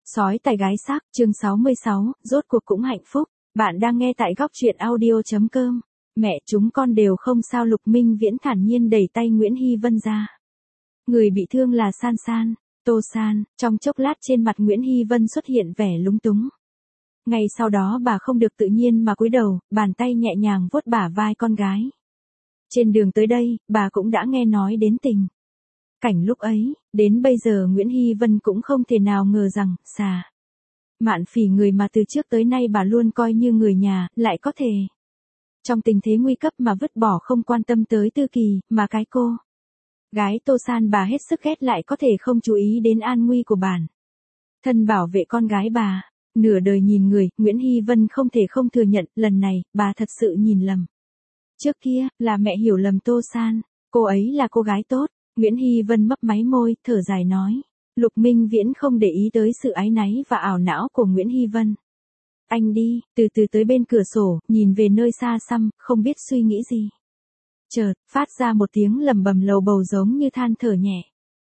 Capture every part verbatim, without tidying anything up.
Sói tài gái sắc, chương sáu mươi sáu, rốt cuộc cũng hạnh phúc. Bạn đang nghe tại góc truyện audio chấm com. Mẹ chúng con đều không sao. Lục Minh Viễn thản nhiên đẩy tay Nguyễn Hy Vân ra. Người bị thương là San San, Tô San. Trong chốc lát trên mặt Nguyễn Hy Vân xuất hiện vẻ lúng túng. Ngay sau đó bà không được tự nhiên mà cúi đầu, bàn tay nhẹ nhàng vuốt bả vai con gái. Trên đường tới đây, bà cũng đã nghe nói đến tình cảnh lúc ấy, đến bây giờ Nguyễn Hy Vân cũng không thể nào ngờ rằng, xà Mạn Phỉ người mà từ trước tới nay bà luôn coi như người nhà, lại có thể trong tình thế nguy cấp mà vứt bỏ không quan tâm tới Tư Kỳ, mà cái cô gái Tô San bà hết sức ghét lại có thể không chú ý đến an nguy của bản thân bảo vệ con gái bà. Nửa đời nhìn người, Nguyễn Hy Vân không thể không thừa nhận, lần này, bà thật sự nhìn lầm. Trước kia, là mẹ hiểu lầm Tô San, cô ấy là cô gái tốt. Nguyễn Hy Vân mấp máy môi, thở dài nói. Lục Minh Viễn không để ý tới sự áy náy và ảo não của Nguyễn Hy Vân. Anh đi, từ từ tới bên cửa sổ, nhìn về nơi xa xăm, không biết suy nghĩ gì. Chợt, phát ra một tiếng lầm bầm lầu bầu giống như than thở nhẹ.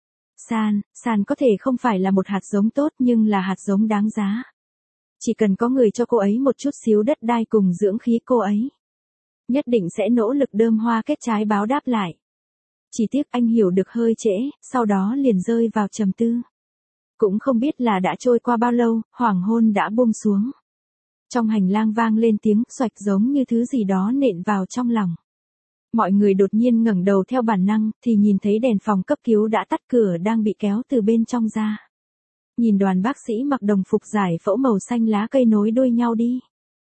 San, San có thể không phải là một hạt giống tốt nhưng là hạt giống đáng giá. Chỉ cần có người cho cô ấy một chút xíu đất đai cùng dưỡng khí, cô ấy nhất định sẽ nỗ lực đơm hoa kết trái báo đáp lại. Chỉ tiếc anh hiểu được hơi trễ, sau đó liền rơi vào trầm tư. Cũng không biết là đã trôi qua bao lâu, hoàng hôn đã buông xuống. Trong hành lang vang lên tiếng xoạch giống như thứ gì đó nện vào trong lòng. Mọi người đột nhiên ngẩng đầu theo bản năng, thì nhìn thấy đèn phòng cấp cứu đã tắt, cửa đang bị kéo từ bên trong ra. Nhìn đoàn bác sĩ mặc đồng phục giải phẫu màu xanh lá cây nối đuôi nhau đi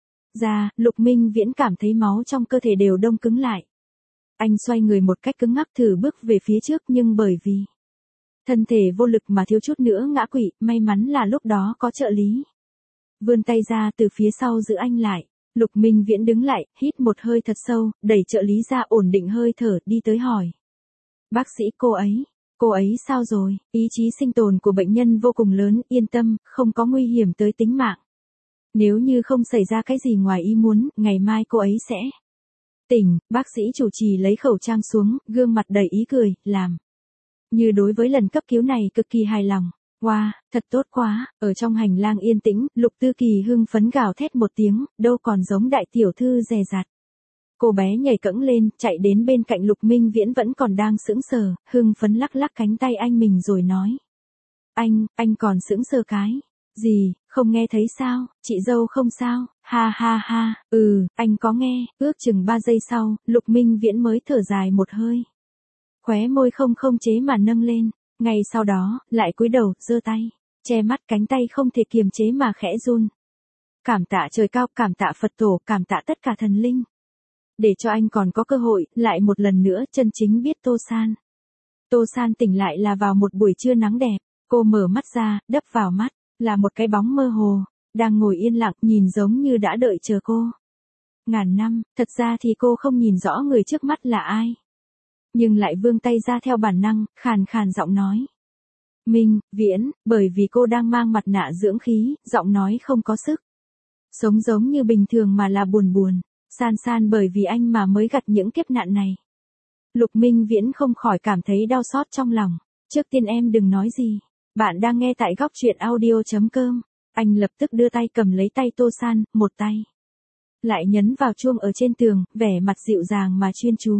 ra, Lục Minh Viễn cảm thấy máu trong cơ thể đều đông cứng lại. Anh xoay người một cách cứng ngắc thử bước về phía trước, nhưng bởi vì thân thể vô lực mà thiếu chút nữa ngã quỵ, may mắn là lúc đó có trợ lý vươn tay ra từ phía sau giữ anh lại. Lục Minh Viễn đứng lại, hít một hơi thật sâu, đẩy trợ lý ra ổn định hơi thở, đi tới hỏi. Bác sĩ, cô ấy, cô ấy sao rồi? Ý chí sinh tồn của bệnh nhân vô cùng lớn, yên tâm, không có nguy hiểm tới tính mạng. Nếu như không xảy ra cái gì ngoài ý muốn, ngày mai cô ấy sẽ tỉnh. Bác sĩ chủ trì lấy khẩu trang xuống, gương mặt đầy ý cười, làm như đối với lần cấp cứu này cực kỳ hài lòng. Wow, thật tốt quá. Ở trong hành lang yên tĩnh, Lục Tư Kỳ hưng phấn gào thét một tiếng, đâu còn giống đại tiểu thư dè dặt. Cô bé nhảy cẫng lên, chạy đến bên cạnh Lục Minh Viễn vẫn còn đang sững sờ, hưng phấn lắc lắc cánh tay anh mình rồi nói. Anh, anh còn sững sờ cái gì, không nghe thấy sao, chị dâu không sao, ha ha ha, ừ, anh có nghe. Ước chừng ba giây sau, Lục Minh Viễn mới thở dài một hơi. Khóe môi không không chế mà nâng lên, ngay sau đó, lại cúi đầu, giơ tay, che mắt, cánh tay không thể kiềm chế mà khẽ run. Cảm tạ trời cao, cảm tạ Phật tổ, cảm tạ tất cả thần linh. Để cho anh còn có cơ hội, lại một lần nữa chân chính biết Tô San. Tô San tỉnh lại là vào một buổi trưa nắng đẹp, cô mở mắt ra, đập vào mắt là một cái bóng mơ hồ, đang ngồi yên lặng, nhìn giống như đã đợi chờ cô ngàn năm. Thật ra thì cô không nhìn rõ người trước mắt là ai, nhưng lại vươn tay ra theo bản năng, khàn khàn giọng nói. Minh Viễn, bởi vì cô đang mang mặt nạ dưỡng khí, giọng nói không có sức sống giống như bình thường mà là buồn buồn. San San, bởi vì anh mà mới gặt những kiếp nạn này. Lục Minh Viễn không khỏi cảm thấy đau xót trong lòng. Trước tiên em đừng nói gì. Bạn đang nghe tại góc truyện audio chấm com. Anh lập tức đưa tay cầm lấy tay Tô San, một tay lại nhấn vào chuông ở trên tường, vẻ mặt dịu dàng mà chuyên chú.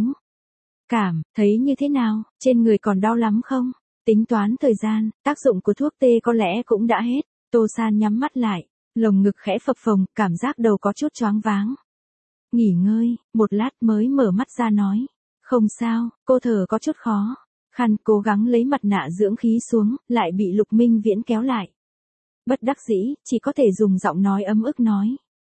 Cảm thấy như thế nào, trên người còn đau lắm không? Tính toán thời gian, tác dụng của thuốc tê có lẽ cũng đã hết. Tô San nhắm mắt lại, lồng ngực khẽ phập phồng, cảm giác đầu có chút choáng váng. Nghỉ ngơi, một lát mới mở mắt ra nói. Không sao, cô thở có chút khó khăn, cố gắng lấy mặt nạ dưỡng khí xuống, lại bị Lục Minh Viễn kéo lại. Bất đắc dĩ, chỉ có thể dùng giọng nói ấm ức nói.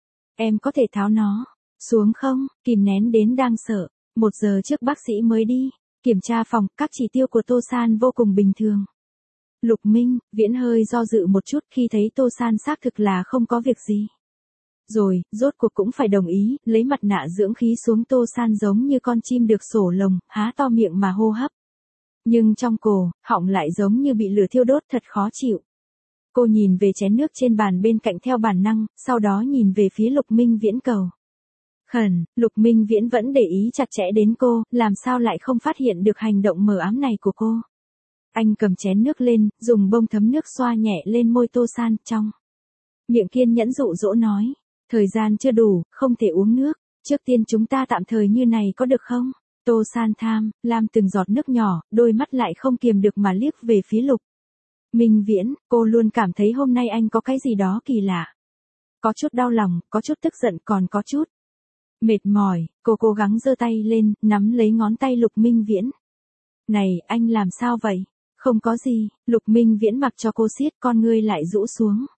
Em có thể tháo nó xuống không? Kìm nén đến đang sợ. Một giờ trước bác sĩ mới đi kiểm tra phòng, các chỉ tiêu của Tô San vô cùng bình thường. Lục Minh Viễn hơi do dự một chút khi thấy Tô San xác thực là không có việc gì. Rồi, rốt cuộc cũng phải đồng ý, lấy mặt nạ dưỡng khí xuống. Tô San giống như con chim được sổ lồng, há to miệng mà hô hấp. Nhưng trong cổ, họng lại giống như bị lửa thiêu đốt, thật khó chịu. Cô nhìn về chén nước trên bàn bên cạnh theo bản năng, sau đó nhìn về phía Lục Minh Viễn cầu khẩn. Lục Minh Viễn vẫn để ý chặt chẽ đến cô, làm sao lại không phát hiện được hành động mờ ám này của cô. Anh cầm chén nước lên, dùng bông thấm nước xoa nhẹ lên môi Tô San, trong miệng kiên nhẫn dụ dỗ nói. Thời gian chưa đủ, không thể uống nước. Trước tiên chúng ta tạm thời như này có được không? Tô San tham, lam từng giọt nước nhỏ, đôi mắt lại không kiềm được mà liếc về phía Lục Minh Viễn. Cô luôn cảm thấy hôm nay anh có cái gì đó kỳ lạ. Có chút đau lòng, có chút tức giận, còn có chút mệt mỏi. Cô cố gắng giơ tay lên, nắm lấy ngón tay Lục Minh Viễn. Này, anh làm sao vậy? Không có gì. Lục Minh Viễn mặc cho cô siết, con ngươi lại rũ xuống.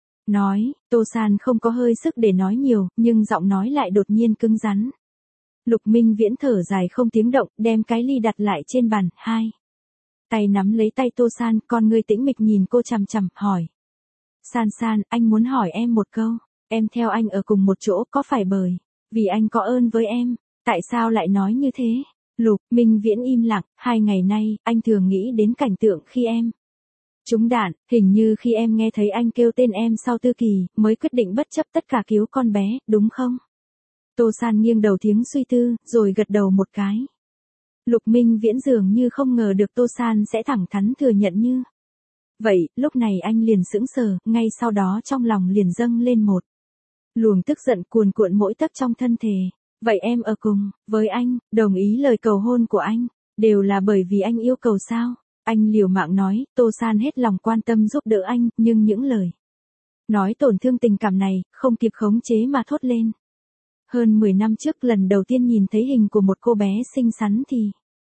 Nói, Tô San không có hơi sức để nói nhiều, nhưng giọng nói lại đột nhiên cứng rắn. Lục Minh Viễn thở dài không tiếng động, đem cái ly đặt lại trên bàn, hai tay nắm lấy tay Tô San, con ngươi tĩnh mịch nhìn cô chằm chằm, hỏi. San San, anh muốn hỏi em một câu, em theo anh ở cùng một chỗ có phải bởi vì anh có ơn với em, tại sao lại nói như thế? Lục Minh Viễn im lặng, hai ngày nay, anh thường nghĩ đến cảnh tượng khi em trúng đạn, hình như khi em nghe thấy anh kêu tên em sau Tư Kỳ, mới quyết định bất chấp tất cả cứu con bé, đúng không? Tô San nghiêng đầu tiếng suy tư, rồi gật đầu một cái. Lục Minh Viễn dường như không ngờ được Tô San sẽ thẳng thắn thừa nhận như vậy, lúc này anh liền sững sờ, ngay sau đó trong lòng liền dâng lên một luồng tức giận cuồn cuộn mỗi tấc trong thân thể. Vậy em ở cùng với anh, đồng ý lời cầu hôn của anh, đều là bởi vì anh yêu cầu sao? Anh liều mạng nói. Tô San hết lòng quan tâm giúp đỡ anh, nhưng những lời nói tổn thương tình cảm này, không kịp khống chế mà thốt lên. Hơn mười năm trước lần đầu tiên nhìn thấy hình của một cô bé xinh xắn thì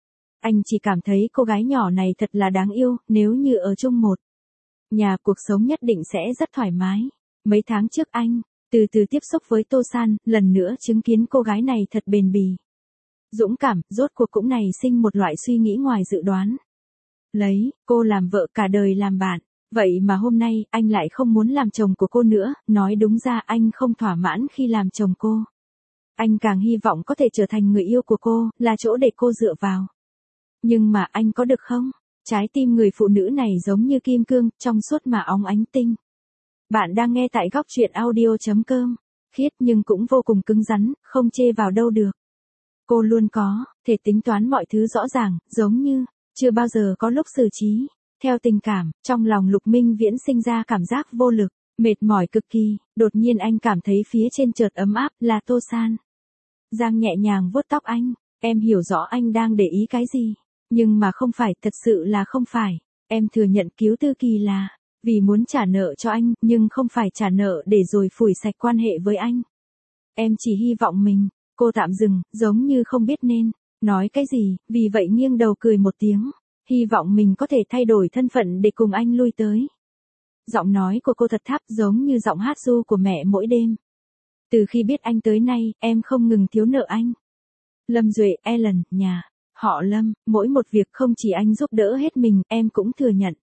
anh chỉ cảm thấy cô gái nhỏ này thật là đáng yêu, nếu như ở chung một nhà cuộc sống nhất định sẽ rất thoải mái. Mấy tháng trước anh từ từ tiếp xúc với Tô San, lần nữa chứng kiến cô gái này thật bền bỉ, dũng cảm, rốt cuộc cũng nảy sinh một loại suy nghĩ ngoài dự đoán. Lấy cô làm vợ cả đời làm bạn, vậy mà hôm nay anh lại không muốn làm chồng của cô nữa, nói đúng ra anh không thỏa mãn khi làm chồng cô. Anh càng hy vọng có thể trở thành người yêu của cô, là chỗ để cô dựa vào. Nhưng mà anh có được không? Trái tim người phụ nữ này giống như kim cương, trong suốt mà óng ánh tinh. Bạn đang nghe tại góc truyện audio chấm com. Khiết nhưng cũng vô cùng cứng rắn, không chê vào đâu được. Cô luôn có thể tính toán mọi thứ rõ ràng, giống như chưa bao giờ có lúc xử trí theo tình cảm. Trong lòng Lục Minh Viễn sinh ra cảm giác vô lực, mệt mỏi cực kỳ. Đột nhiên anh cảm thấy phía trên chợt ấm áp, là Tô San. Giang nhẹ nhàng vuốt tóc anh. Em hiểu rõ anh đang để ý cái gì, nhưng mà không phải, thật sự là không phải. Em thừa nhận cứu Tư Kỳ là vì muốn trả nợ cho anh, nhưng không phải trả nợ để rồi phủi sạch quan hệ với anh. Em chỉ hy vọng mình. Cô tạm dừng, giống như không biết nên nói cái gì, vì vậy nghiêng đầu cười một tiếng. Hy vọng mình có thể thay đổi thân phận để cùng anh lui tới. Giọng nói của cô thật thấp, giống như giọng hát ru của mẹ mỗi đêm. Từ khi biết anh tới nay, em không ngừng thiếu nợ anh. Lâm Duệ, Ellen, nhà họ Lâm, mỗi một việc không chỉ anh giúp đỡ hết mình, em cũng thừa nhận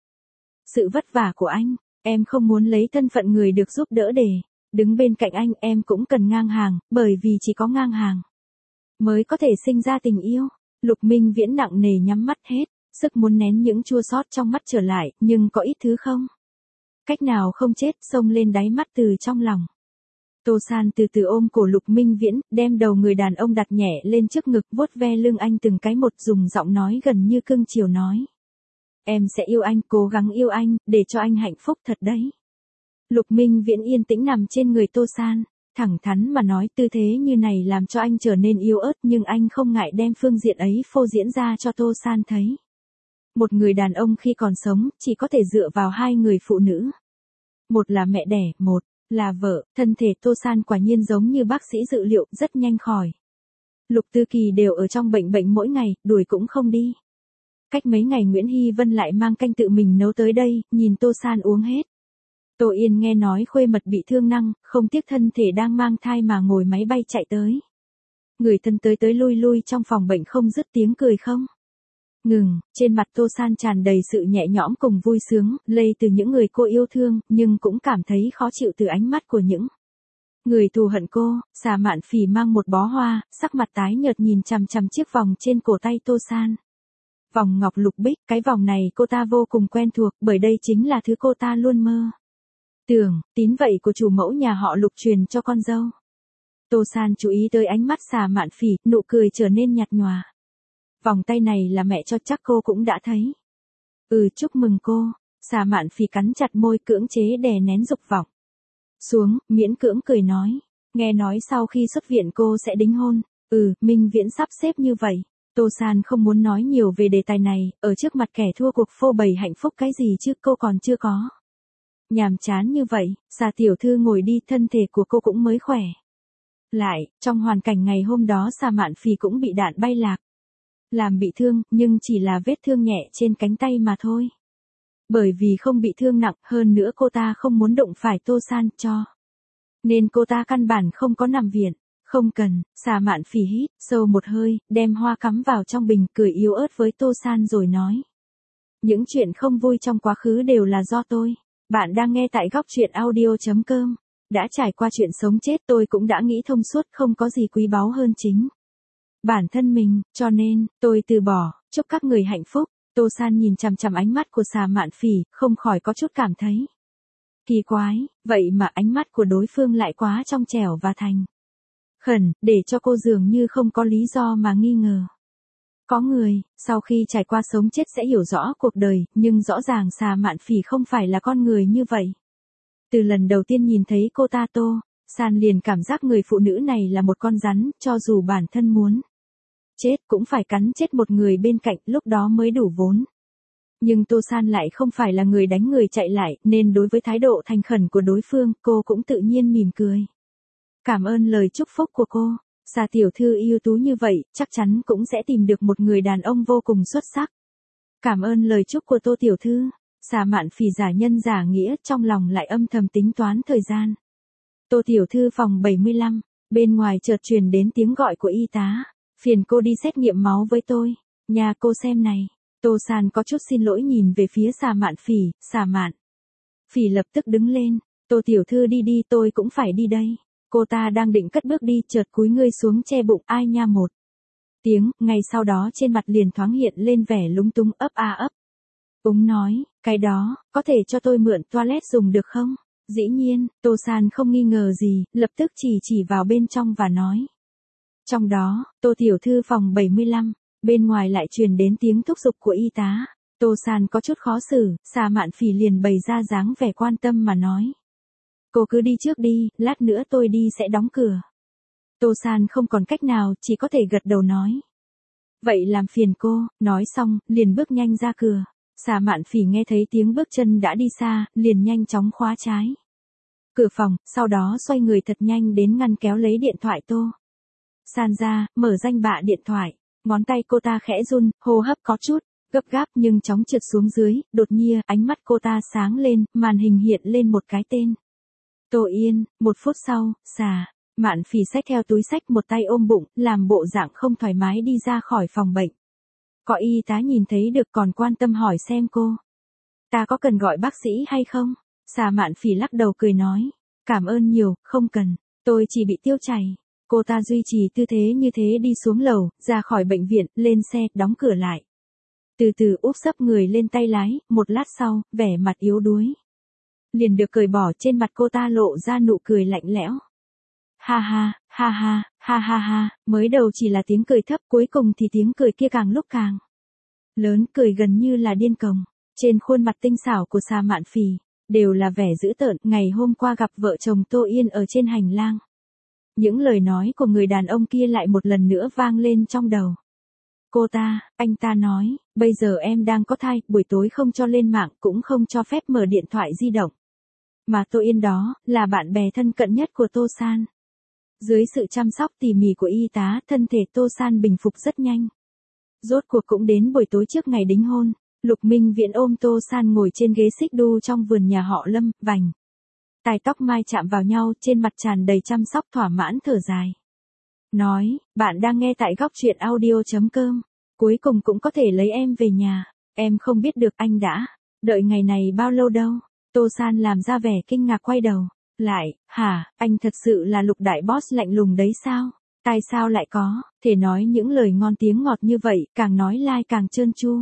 sự vất vả của anh. Em không muốn lấy thân phận người được giúp đỡ để đứng bên cạnh anh, em cũng cần ngang hàng, bởi vì chỉ có ngang hàng mới có thể sinh ra tình yêu. Lục Minh Viễn nặng nề nhắm mắt hết, sức muốn nén những chua xót trong mắt trở lại, nhưng có ít thứ không cách nào không chết, xông lên đáy mắt từ trong lòng. Tô San từ từ ôm cổ Lục Minh Viễn, đem đầu người đàn ông đặt nhẹ lên trước ngực, vuốt ve lưng anh từng cái một, dùng giọng nói gần như cưng chiều nói. Em sẽ yêu anh, cố gắng yêu anh, để cho anh hạnh phúc thật đấy. Lục Minh Viễn yên tĩnh nằm trên người Tô San, thẳng thắn mà nói, tư thế như này làm cho anh trở nên yếu ớt, nhưng anh không ngại đem phương diện ấy phô diễn ra cho Tô San thấy. Một người đàn ông khi còn sống, chỉ có thể dựa vào hai người phụ nữ. Một là mẹ đẻ, một là vợ. Thân thể Tô San quả nhiên giống như bác sĩ dự liệu, rất nhanh khỏi. Lục Tư Kỳ đều ở trong bệnh bệnh mỗi ngày, đuổi cũng không đi. Cách mấy ngày Nguyễn Hy Vân lại mang canh tự mình nấu tới đây, nhìn Tô San uống hết. Tô Yên nghe nói khuê mật bị thương năng, không tiếc thân thể đang mang thai mà ngồi máy bay chạy tới. Người thân tới tới lui lui trong phòng bệnh không dứt tiếng cười không ngừng, trên mặt Tô San tràn đầy sự nhẹ nhõm cùng vui sướng, lây từ những người cô yêu thương, nhưng cũng cảm thấy khó chịu từ ánh mắt của những người thù hận cô. Xà Mạn Phỉ mang một bó hoa, sắc mặt tái nhợt nhìn chằm chằm chiếc vòng trên cổ tay Tô San. Vòng ngọc lục bích, cái vòng này cô ta vô cùng quen thuộc, bởi đây chính là thứ cô ta luôn mơ tưởng, tín vậy của chủ mẫu nhà họ Lục truyền cho con dâu. Tô San chú ý tới ánh mắt Xà Mạn Phỉ, nụ cười trở nên nhạt nhòa. Vòng tay này là mẹ cho, chắc cô cũng đã thấy. Ừ, chúc mừng cô. Xà Mạn Phỉ cắn chặt môi cưỡng chế đè nén dục vọng xuống, miễn cưỡng cười nói. Nghe nói sau khi xuất viện cô sẽ đính hôn. Ừ, Minh Viễn sắp xếp như vậy. Tô San không muốn nói nhiều về đề tài này, ở trước mặt kẻ thua cuộc phô bày hạnh phúc cái gì chứ cô còn chưa có. Nhàm chán như vậy, Xà tiểu thư ngồi đi, thân thể của cô cũng mới khỏe. Lại, trong hoàn cảnh ngày hôm đó Xà Mạn Phỉ cũng bị đạn bay lạc. Làm bị thương, nhưng chỉ là vết thương nhẹ trên cánh tay mà thôi. Bởi vì không bị thương nặng, hơn nữa cô ta không muốn đụng phải Tô San cho. Nên cô ta căn bản không có nằm viện. Không cần. Xà Mạn Phỉ hít sâu một hơi, đem hoa cắm vào trong bình, cười yếu ớt với Tô San rồi nói. Những chuyện không vui trong quá khứ đều là do tôi. Bạn đang nghe tại góc truyện audio chấm com. Đã trải qua chuyện sống chết, tôi cũng đã nghĩ thông suốt, không có gì quý báu hơn chính bản thân mình, cho nên, tôi từ bỏ. Chúc các người hạnh phúc. Tô San nhìn chằm chằm ánh mắt của Xà Mạn Phỉ, không khỏi có chút cảm thấy kỳ quái, vậy mà ánh mắt của đối phương lại quá trong trẻo và thành khẩn, để cho cô dường như không có lý do mà nghi ngờ. Có người, sau khi trải qua sống chết sẽ hiểu rõ cuộc đời, nhưng rõ ràng Xà Mạn Phỉ không phải là con người như vậy. Từ lần đầu tiên nhìn thấy cô ta, Tô San liền cảm giác người phụ nữ này là một con rắn, cho dù bản thân muốn chết cũng phải cắn chết một người bên cạnh, lúc đó mới đủ vốn. Nhưng Tô San lại không phải là người đánh người chạy lại, nên đối với thái độ thành khẩn của đối phương, cô cũng tự nhiên mỉm cười. Cảm ơn lời chúc phúc của cô. Xà tiểu thư ưu tú như vậy, chắc chắn cũng sẽ tìm được một người đàn ông vô cùng xuất sắc. Cảm ơn lời chúc của Tô tiểu thư. Xà Mạn Phỉ giả nhân giả nghĩa, trong lòng lại âm thầm tính toán thời gian. Tô tiểu thư phòng bảy mươi lăm, bên ngoài chợt truyền đến tiếng gọi của y tá. Phiền cô đi xét nghiệm máu với tôi. Nhà cô xem này. Tô San có chút xin lỗi nhìn về phía Xà Mạn Phỉ. Xà Mạn Phỉ lập tức đứng lên. Tô tiểu thư đi đi, tôi cũng phải đi đây. Cô ta đang định cất bước đi, chợt cúi người xuống che bụng, ai nha một tiếng, ngay sau đó trên mặt liền thoáng hiện lên vẻ lúng túng, ấp a ấp úng nói, cái đó, có thể cho tôi mượn toilet dùng được không? Dĩ nhiên. Tô San không nghi ngờ gì, lập tức chỉ chỉ vào bên trong và nói. Trong đó, Tô tiểu thư phòng bảy mươi lăm, bên ngoài lại truyền đến tiếng thúc giục của y tá. Tô San có chút khó xử, Xà Mạn Phỉ liền bày ra dáng vẻ quan tâm mà nói. Cô cứ đi trước đi, lát nữa tôi đi sẽ đóng cửa. Tô San không còn cách nào, chỉ có thể gật đầu nói. Vậy làm phiền cô, nói xong, liền bước nhanh ra cửa. Xà Mạn Phỉ nghe thấy tiếng bước chân đã đi xa, liền nhanh chóng khóa trái cửa phòng, sau đó xoay người thật nhanh đến ngăn kéo lấy điện thoại Tô San ra, mở danh bạ điện thoại. Ngón tay cô ta khẽ run, hô hấp có chút gấp gáp nhưng chóng trượt xuống dưới, đột nhiên, ánh mắt cô ta sáng lên, màn hình hiện lên một cái tên. Tô Yên. Một phút sau, Xà Mạn Phỉ xách theo túi xách, một tay ôm bụng, làm bộ dạng không thoải mái đi ra khỏi phòng bệnh. Có y tá nhìn thấy được còn quan tâm hỏi xem cô ta có cần gọi bác sĩ hay không. Xà Mạn Phỉ lắc đầu cười nói. Cảm ơn nhiều, không cần, tôi chỉ bị tiêu chảy. Cô ta duy trì tư thế như thế đi xuống lầu, ra khỏi bệnh viện, lên xe, đóng cửa lại. Từ từ úp sấp người lên tay lái, một lát sau, vẻ mặt yếu đuối liền được cởi bỏ, trên mặt cô ta lộ ra nụ cười lạnh lẽo. Ha ha, ha ha, ha ha ha, mới đầu chỉ là tiếng cười thấp, cuối cùng thì tiếng cười kia càng lúc càng lớn, cười gần như là điên cuồng. Trên khuôn mặt tinh xảo của Xà Mạn Phỉ đều là vẻ dữ tợn. Ngày hôm qua gặp vợ chồng Tô Yên ở trên hành lang, những lời nói của người đàn ông kia lại một lần nữa vang lên trong đầu cô ta. Anh ta nói, bây giờ em đang có thai, buổi tối không cho lên mạng, cũng không cho phép mở điện thoại di động. Mà Tô Yên đó, là bạn bè thân cận nhất của Tô San. Dưới sự chăm sóc tỉ mỉ của y tá, thân thể Tô San bình phục rất nhanh. Rốt cuộc cũng đến buổi tối trước ngày đính hôn. Lục Minh Viễn ôm Tô San ngồi trên ghế xích đu trong vườn nhà họ Lâm, vành tai tóc mai chạm vào nhau, trên mặt tràn đầy chăm sóc, thỏa mãn thở dài. Nói, bạn đang nghe tại góc truyện audio chấm com. Cuối cùng cũng có thể lấy em về nhà. Em không biết được anh đã đợi ngày này bao lâu đâu. Tô San làm ra vẻ kinh ngạc quay đầu lại. Hả, anh thật sự là Lục đại boss lạnh lùng đấy sao? Tại sao lại có thể nói những lời ngon tiếng ngọt như vậy, càng nói lai càng trơn tru.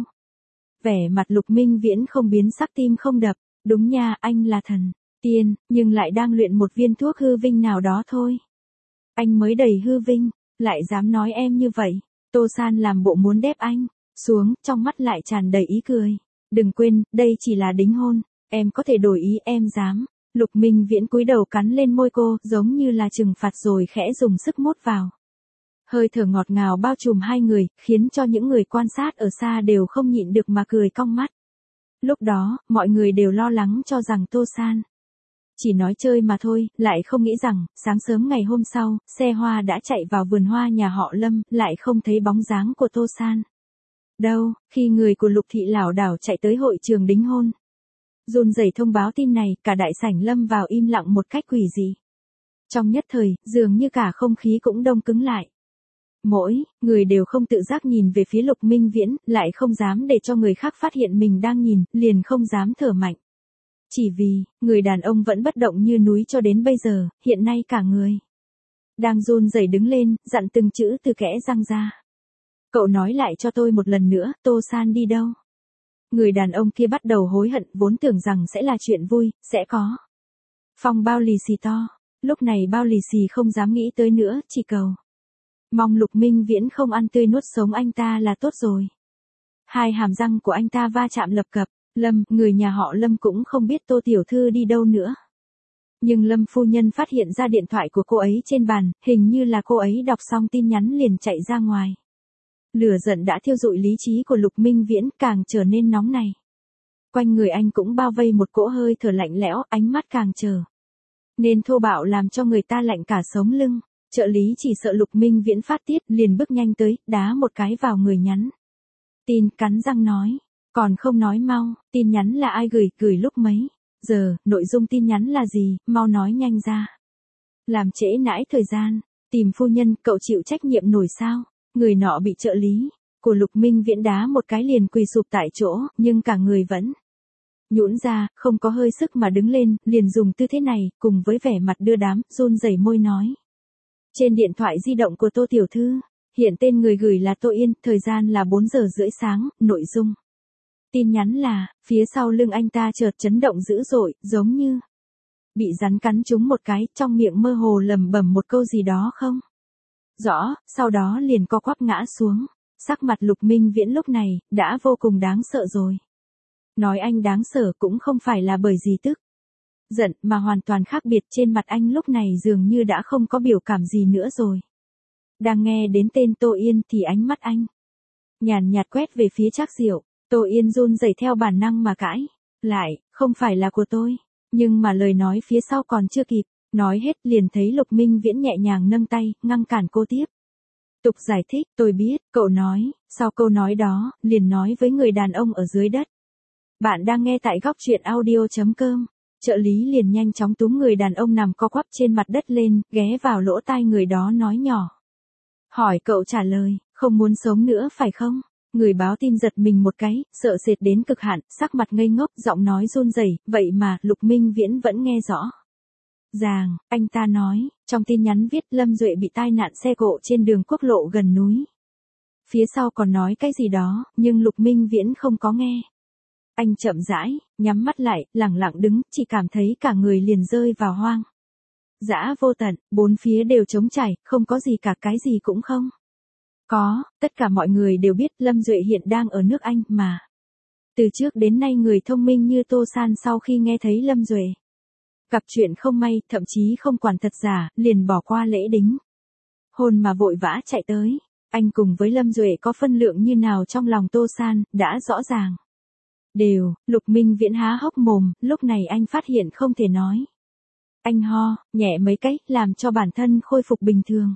Vẻ mặt Lục Minh Viễn không biến sắc, tim không đập. Đúng nha, anh là thần tiên, nhưng lại đang luyện một viên thuốc hư vinh nào đó thôi. Anh mới đầy hư vinh, lại dám nói em như vậy. Tô San làm bộ muốn đép anh xuống, trong mắt lại tràn đầy ý cười. Đừng quên, đây chỉ là đính hôn, em có thể đổi ý, em dám. Lục Minh Viễn cúi đầu cắn lên môi cô, giống như là trừng phạt rồi khẽ dùng sức mút vào. Hơi thở ngọt ngào bao trùm hai người, khiến cho những người quan sát ở xa đều không nhịn được mà cười cong mắt. Lúc đó, mọi người đều lo lắng cho rằng Tô San chỉ nói chơi mà thôi, lại không nghĩ rằng, sáng sớm ngày hôm sau, xe hoa đã chạy vào vườn hoa nhà họ Lâm, lại không thấy bóng dáng của Tô San. Đâu, khi người của Lục thị lảo đảo chạy tới hội trường đính hôn. Run rẩy thông báo tin này, cả đại sảnh lâm vào im lặng một cách quỷ dị. Trong nhất thời, dường như cả không khí cũng đông cứng lại. Mỗi người đều không tự giác nhìn về phía Lục Minh Viễn, lại không dám để cho người khác phát hiện mình đang nhìn, liền không dám thở mạnh. Chỉ vì, người đàn ông vẫn bất động như núi cho đến bây giờ, hiện nay cả người đang run rẩy đứng lên, dặn từng chữ từ kẽ răng ra. Cậu nói lại cho tôi một lần nữa, Tô San đi đâu? Người đàn ông kia bắt đầu hối hận, vốn tưởng rằng sẽ là chuyện vui, sẽ có phong bao lì xì to. Lúc này bao lì xì không dám nghĩ tới nữa, chỉ cầu mong Lục Minh Viễn không ăn tươi nuốt sống anh ta là tốt rồi. Hai hàm răng của anh ta va chạm lập cập. Lâm, người nhà họ Lâm cũng không biết Tô tiểu thư đi đâu nữa. Nhưng Lâm phu nhân phát hiện ra điện thoại của cô ấy trên bàn, hình như là cô ấy đọc xong tin nhắn liền chạy ra ngoài. Lửa giận đã thiêu rụi lý trí của Lục Minh Viễn, càng trở nên nóng này. Quanh người anh cũng bao vây một cỗ hơi thở lạnh lẽo, ánh mắt càng trở nên thô bạo làm cho người ta lạnh cả sống lưng. Trợ lý chỉ sợ Lục Minh Viễn phát tiết, liền bước nhanh tới, đá một cái vào người nhắn tin, cắn răng nói. Còn không nói mau, tin nhắn là ai gửi, gửi lúc mấy giờ, nội dung tin nhắn là gì, mau nói nhanh ra. Làm trễ nãi thời gian, tìm phu nhân, cậu chịu trách nhiệm nổi sao? Người nọ bị trợ lý của Lục Minh Viễn đá một cái liền quỳ sụp tại chỗ, nhưng cả người vẫn nhũn ra, không có hơi sức mà đứng lên, liền dùng tư thế này, cùng với vẻ mặt đưa đám, run rẩy môi nói. Trên điện thoại di động của Tô tiểu thư, hiện tên người gửi là Tô Yên, thời gian là bốn giờ rưỡi sáng, nội dung tin nhắn là, phía sau lưng anh ta chợt chấn động dữ dội, giống như bị rắn cắn trúng một cái, trong miệng mơ hồ lẩm bẩm một câu gì đó không rõ, sau đó liền co quắp ngã xuống. Sắc mặt Lục Minh Viễn lúc này, đã vô cùng đáng sợ rồi. Nói anh đáng sợ cũng không phải là bởi gì tức giận, mà hoàn toàn khác biệt, trên mặt anh lúc này dường như đã không có biểu cảm gì nữa rồi. Đang nghe đến tên Tô Yên thì ánh mắt anh nhàn nhạt quét về phía Trác Diệu. Tô Yên run rẩy theo bản năng mà cãi lại, không phải là của tôi. Nhưng mà lời nói phía sau còn chưa kịp nói hết, liền thấy Lục Minh Viễn nhẹ nhàng nâng tay, ngăn cản cô tiếp tục giải thích. Tôi biết, cậu nói. Sau câu nói đó, liền nói với người đàn ông ở dưới đất. Bạn đang nghe tại góc truyện audio chấm com. Trợ lý liền nhanh chóng túm người đàn ông nằm co quắp trên mặt đất lên, ghé vào lỗ tai người đó nói nhỏ. Hỏi cậu trả lời, không muốn sống nữa phải không? Người báo tin giật mình một cái, sợ sệt đến cực hạn, sắc mặt ngây ngốc, giọng nói run rẩy, vậy mà, Lục Minh Viễn vẫn nghe rõ ràng. Anh ta nói, trong tin nhắn viết Lâm Duệ bị tai nạn xe cộ trên đường quốc lộ gần núi. Phía sau còn nói cái gì đó, nhưng Lục Minh Viễn không có nghe. Anh chậm rãi, nhắm mắt lại, lẳng lặng đứng, chỉ cảm thấy cả người liền rơi vào hoang dã vô tận, bốn phía đều trống trải, không có gì cả, cái gì cũng không có. Tất cả mọi người đều biết Lâm Duệ hiện đang ở nước Anh mà. Từ trước đến nay người thông minh như Tô San sau khi nghe thấy Lâm Duệ gặp chuyện không may, thậm chí không quản thật giả, liền bỏ qua lễ đính hôn mà vội vã chạy tới. Anh cùng với Lâm Duệ có phân lượng như nào trong lòng Tô San, đã rõ ràng. Đều, Lục Minh Viễn há hốc mồm, lúc này anh phát hiện không thể nói. Anh ho, nhẹ mấy cái, làm cho bản thân khôi phục bình thường.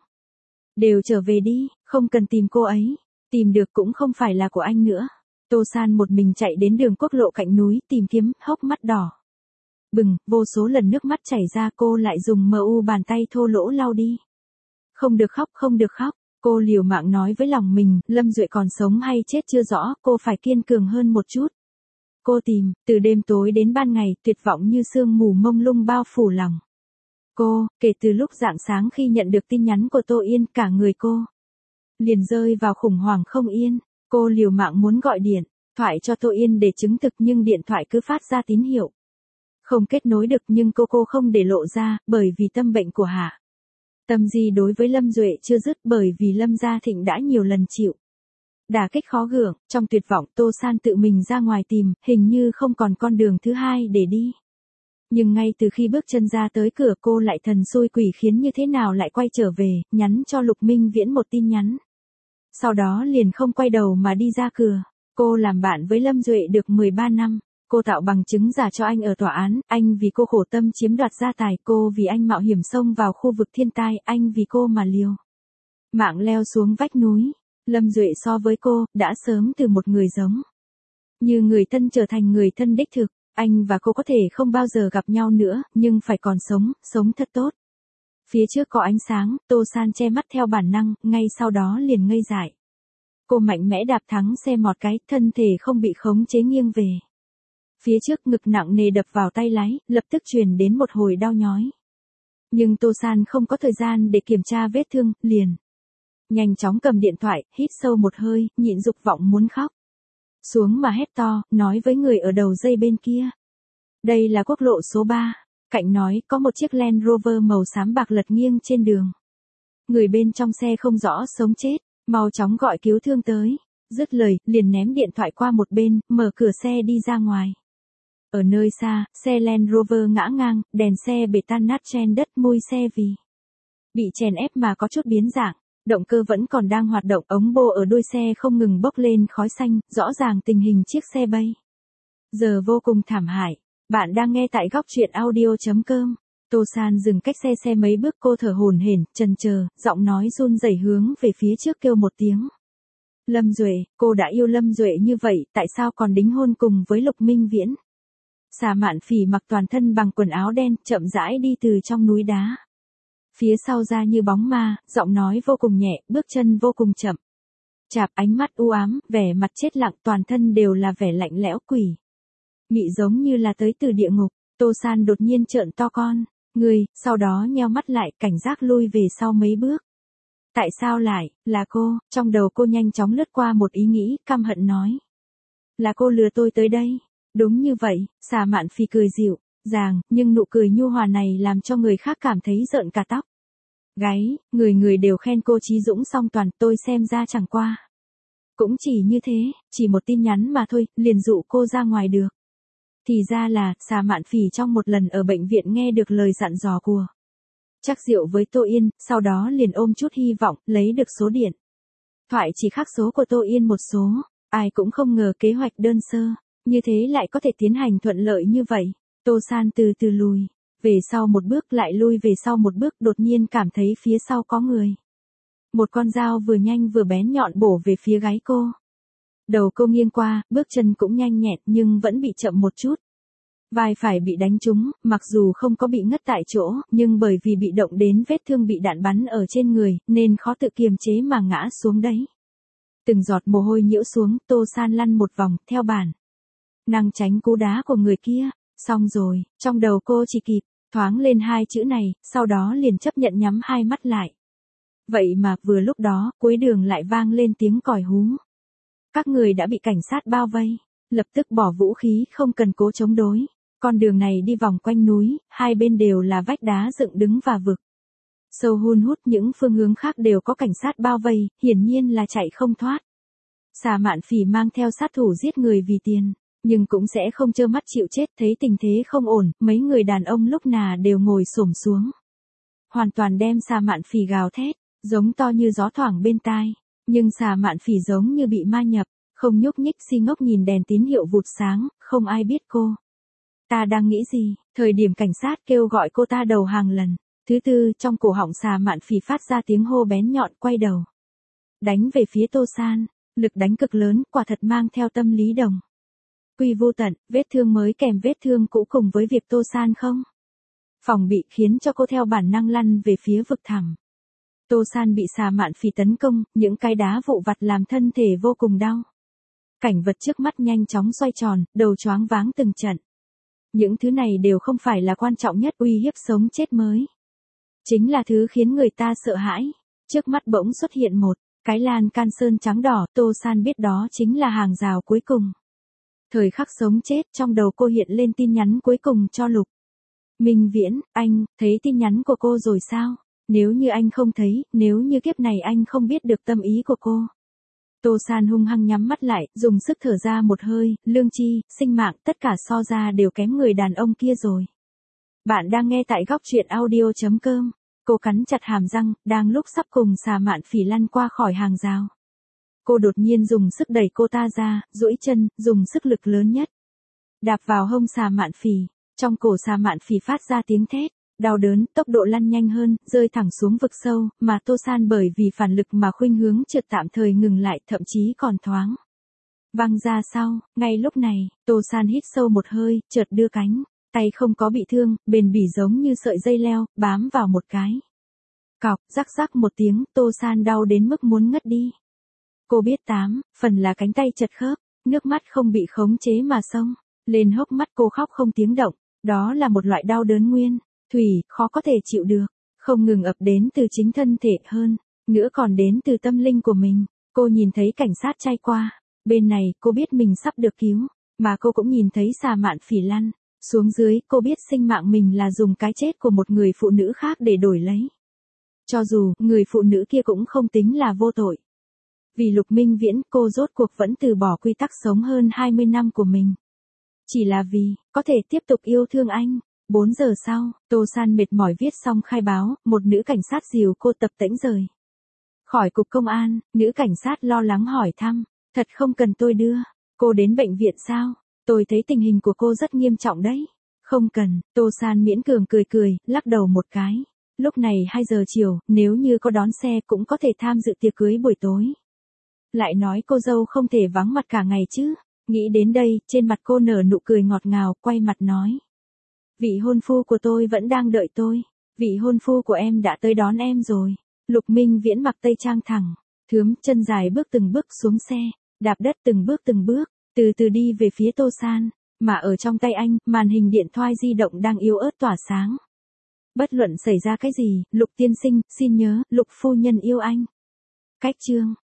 Đều trở về đi, không cần tìm cô ấy. Tìm được cũng không phải là của anh nữa. Tô San một mình chạy đến đường quốc lộ cạnh núi tìm kiếm, hốc mắt đỏ bừng, vô số lần nước mắt chảy ra, cô lại dùng mờ u bàn tay thô lỗ lau đi. Không được khóc, không được khóc. Cô liều mạng nói với lòng mình, Lâm Duệ còn sống hay chết chưa rõ, cô phải kiên cường hơn một chút. Cô tìm, từ đêm tối đến ban ngày, tuyệt vọng như sương mù mông lung bao phủ lòng cô. Kể từ lúc rạng sáng khi nhận được tin nhắn của Tô Yên, cả người cô liền rơi vào khủng hoảng không yên. Cô liều mạng muốn gọi điện thoại cho Tô Yên để chứng thực, nhưng điện thoại cứ phát ra tín hiệu không kết nối được, nhưng cô cô không để lộ ra, bởi vì tâm bệnh của Hạ Tâm Di đối với Lâm Duệ chưa dứt, bởi vì Lâm Gia Thịnh đã nhiều lần chịu Đả kích khó gượng, trong tuyệt vọng Tô San tự mình ra ngoài tìm, hình như không còn con đường thứ hai để đi. Nhưng ngay từ khi bước chân ra tới cửa cô lại thần xui quỷ khiến như thế nào lại quay trở về, nhắn cho Lục Minh Viễn một tin nhắn. Sau đó liền không quay đầu mà đi ra cửa. Cô làm bạn với Lâm Duệ được mười ba năm. Cô tạo bằng chứng giả cho anh ở tòa án, anh vì cô khổ tâm chiếm đoạt gia tài, cô vì anh mạo hiểm xông vào khu vực thiên tai, anh vì cô mà liều mạng leo xuống vách núi. Lâm Duệ so với cô, đã sớm từ một người giống như người thân trở thành người thân đích thực. Anh và cô có thể không bao giờ gặp nhau nữa, nhưng phải còn sống, sống thật tốt. Phía trước có ánh sáng, Tô San che mắt theo bản năng, ngay sau đó liền ngây dại. Cô mạnh mẽ đạp thắng xe một cái, thân thể không bị khống chế nghiêng về. Phía trước ngực nặng nề đập vào tay lái, lập tức truyền đến một hồi đau nhói. Nhưng Tô San không có thời gian để kiểm tra vết thương, liền nhanh chóng cầm điện thoại, hít sâu một hơi, nhịn dục vọng muốn khóc. Xuống mà hét to, nói với người ở đầu dây bên kia. Đây là quốc lộ số ba. Cạnh nói có một chiếc Land Rover màu xám bạc lật nghiêng trên đường. Người bên trong xe không rõ sống chết, mau chóng gọi cứu thương tới. Dứt lời, liền ném điện thoại qua một bên, mở cửa xe đi ra ngoài. Ở nơi xa, xe Land Rover ngã ngang, đèn xe bể tan nát trên đất, mui xe vì bị chèn ép mà có chút biến dạng. Động cơ vẫn còn đang hoạt động, ống bô ở đuôi xe không ngừng bốc lên khói xanh, rõ ràng tình hình chiếc xe bay giờ vô cùng thảm hại. Bạn đang nghe tại góc truyện audio chấm com. Tô San dừng cách xe xe mấy bước, cô thở hổn hển, chần chờ, giọng nói run rẩy hướng về phía trước kêu một tiếng. Lâm Duệ, cô đã yêu Lâm Duệ như vậy, tại sao còn đính hôn cùng với Lục Minh Viễn? Xà Mạn Phỉ mặc toàn thân bằng quần áo đen, chậm rãi đi từ trong núi đá. Phía sau ra như bóng ma, giọng nói vô cùng nhẹ, bước chân vô cùng chậm. Chạp, ánh mắt u ám, vẻ mặt chết lặng, toàn thân đều là vẻ lạnh lẽo quỷ mị, giống như là tới từ địa ngục. Tô San đột nhiên trợn to con người, sau đó nheo mắt lại, cảnh giác lui về sau mấy bước. Tại sao lại là cô? Trong đầu cô nhanh chóng lướt qua một ý nghĩ, căm hận nói. Là cô lừa tôi tới đây. Đúng như vậy, Xà Mạn Phỉ cười dịu dàng, nhưng nụ cười nhu hòa này làm cho người khác cảm thấy rợn cả tóc gáy. Người người đều khen cô trí dũng song toàn, tôi xem ra chẳng qua cũng chỉ như thế, chỉ một tin nhắn mà thôi, liền dụ cô ra ngoài được. Thì ra là, Xà Mạn Phỉ trong một lần ở bệnh viện nghe được lời dặn dò của Trác Diệu với Tô Yên, sau đó liền ôm chút hy vọng, lấy được số điện thoại chỉ khác số của Tô Yên một số. Ai cũng không ngờ kế hoạch đơn sơ như thế lại có thể tiến hành thuận lợi như vậy. Tô San từ từ lùi về sau một bước, lại lui về sau một bước, đột nhiên cảm thấy phía sau có người. Một con dao vừa nhanh vừa bén nhọn bổ về phía gáy cô. Đầu cô nghiêng qua, bước chân cũng nhanh nhẹn nhưng vẫn bị chậm một chút. Vai phải bị đánh trúng, mặc dù không có bị ngất tại chỗ, nhưng bởi vì bị động đến vết thương bị đạn bắn ở trên người, nên khó tự kiềm chế mà ngã xuống đấy. Từng giọt mồ hôi nhiễu xuống, Tô San lăn một vòng, theo bản năng tránh cú đá của người kia. Xong rồi, trong đầu cô chỉ kịp thoáng lên hai chữ này, sau đó liền chấp nhận nhắm hai mắt lại. Vậy mà, vừa lúc đó, cuối đường lại vang lên tiếng còi hú. Các người đã bị cảnh sát bao vây, lập tức bỏ vũ khí, không cần cố chống đối. Con đường này đi vòng quanh núi, hai bên đều là vách đá dựng đứng và vực sâu hun hút, những phương hướng khác đều có cảnh sát bao vây, hiển nhiên là chạy không thoát. Xà Mạn Phỉ mang theo sát thủ giết người vì tiền, nhưng cũng sẽ không trơ mắt chịu chết. Thấy tình thế không ổn, mấy người đàn ông lúc nào đều ngồi xổm xuống, hoàn toàn đem Xà Mạn Phỉ gào thét, giống to như gió thoảng bên tai. Nhưng Xà Mạn Phỉ giống như bị ma nhập, không nhúc nhích, si ngốc nhìn đèn tín hiệu vụt sáng, không ai biết cô ta đang nghĩ gì. Thời điểm cảnh sát kêu gọi cô ta đầu hàng lần thứ tư, trong cổ họng Xà Mạn Phỉ phát ra tiếng hô bén nhọn, quay đầu đánh về phía Tô San. Lực đánh cực lớn, quả thật mang theo tâm lý đồng quy vô tận. Vết thương mới kèm vết thương cũ cùng với việc Tô San không phòng bị, khiến cho cô theo bản năng lăn về phía vực thẳm. Tô San bị Xà Mạn Phỉ tấn công, những cái đá vụn vặt làm thân thể vô cùng đau. Cảnh vật trước mắt nhanh chóng xoay tròn, đầu choáng váng từng trận. Những thứ này đều không phải là quan trọng nhất, uy hiếp sống chết mới chính là thứ khiến người ta sợ hãi. Trước mắt bỗng xuất hiện một cái lan can sơn trắng đỏ, Tô San biết đó chính là hàng rào cuối cùng. Thời khắc sống chết, trong đầu cô hiện lên tin nhắn cuối cùng cho Lục Minh Viễn. Anh, thấy tin nhắn của cô rồi sao? Nếu như anh không thấy, nếu như kiếp này anh không biết được tâm ý của cô, Tô San hung hăng nhắm mắt lại, dùng sức thở ra một hơi, lương tri, sinh mạng, tất cả so ra đều kém người đàn ông kia rồi. Bạn đang nghe tại góc truyện audio.com. Cô cắn chặt hàm răng, đang lúc sắp cùng Xà Mạn Phỉ lăn qua khỏi hàng rào. Cô đột nhiên dùng sức đẩy cô ta ra, duỗi chân, dùng sức lực lớn nhất. Đạp vào hông Xà Mạn Phỉ, trong cổ Xà Mạn Phỉ phát ra tiếng thét, đau đớn, tốc độ lăn nhanh hơn, rơi thẳng xuống vực sâu, mà Tô San bởi vì phản lực mà khuynh hướng trượt tạm thời ngừng lại, thậm chí còn thoáng văng ra sau. Ngay lúc này, Tô San hít sâu một hơi, chợt đưa cánh tay không có bị thương, bền bỉ giống như sợi dây leo, bám vào một cái. Cọc, rắc rắc một tiếng, Tô San đau đến mức muốn ngất đi. Cô biết tám, phần là cánh tay chật khớp, nước mắt không bị khống chế mà xông lên hốc mắt, cô khóc không tiếng động, đó là một loại đau đớn nguyên thủy, khó có thể chịu được, không ngừng ập đến từ chính thân thể hơn, nữa còn đến từ tâm linh của mình. Cô nhìn thấy cảnh sát chay qua, bên này, cô biết mình sắp được cứu, mà cô cũng nhìn thấy Xà Mạn Phỉ lăn xuống dưới, cô biết sinh mạng mình là dùng cái chết của một người phụ nữ khác để đổi lấy. Cho dù, người phụ nữ kia cũng không tính là vô tội. Vì Lục Minh Viễn, cô rốt cuộc vẫn từ bỏ quy tắc sống hơn hai mươi năm của mình. Chỉ là vì, có thể tiếp tục yêu thương anh. bốn giờ sau, Tô San mệt mỏi viết xong khai báo, một nữ cảnh sát dìu cô tập tễnh rời khỏi cục công an. Nữ cảnh sát lo lắng hỏi thăm, thật không cần tôi đưa cô đến bệnh viện sao? Tôi thấy tình hình của cô rất nghiêm trọng đấy. Không cần, Tô San miễn cường cười cười, lắc đầu một cái. Lúc này hai giờ chiều, nếu như có đón xe cũng có thể tham dự tiệc cưới buổi tối. Lại nói cô dâu không thể vắng mặt cả ngày chứ. Nghĩ đến đây, trên mặt cô nở nụ cười ngọt ngào, quay mặt nói. Vị hôn phu của tôi vẫn đang đợi tôi. Vị hôn phu của em đã tới đón em rồi. Lục Minh Viễn mặc tây trang thẳng, thướm, chân dài bước từng bước xuống xe, đạp đất từng bước từng bước, từ từ đi về phía Tô San, mà ở trong tay anh, màn hình điện thoại di động đang yếu ớt tỏa sáng. Bất luận xảy ra cái gì, Lục tiên sinh, xin nhớ, Lục phu nhân yêu anh. Cách chương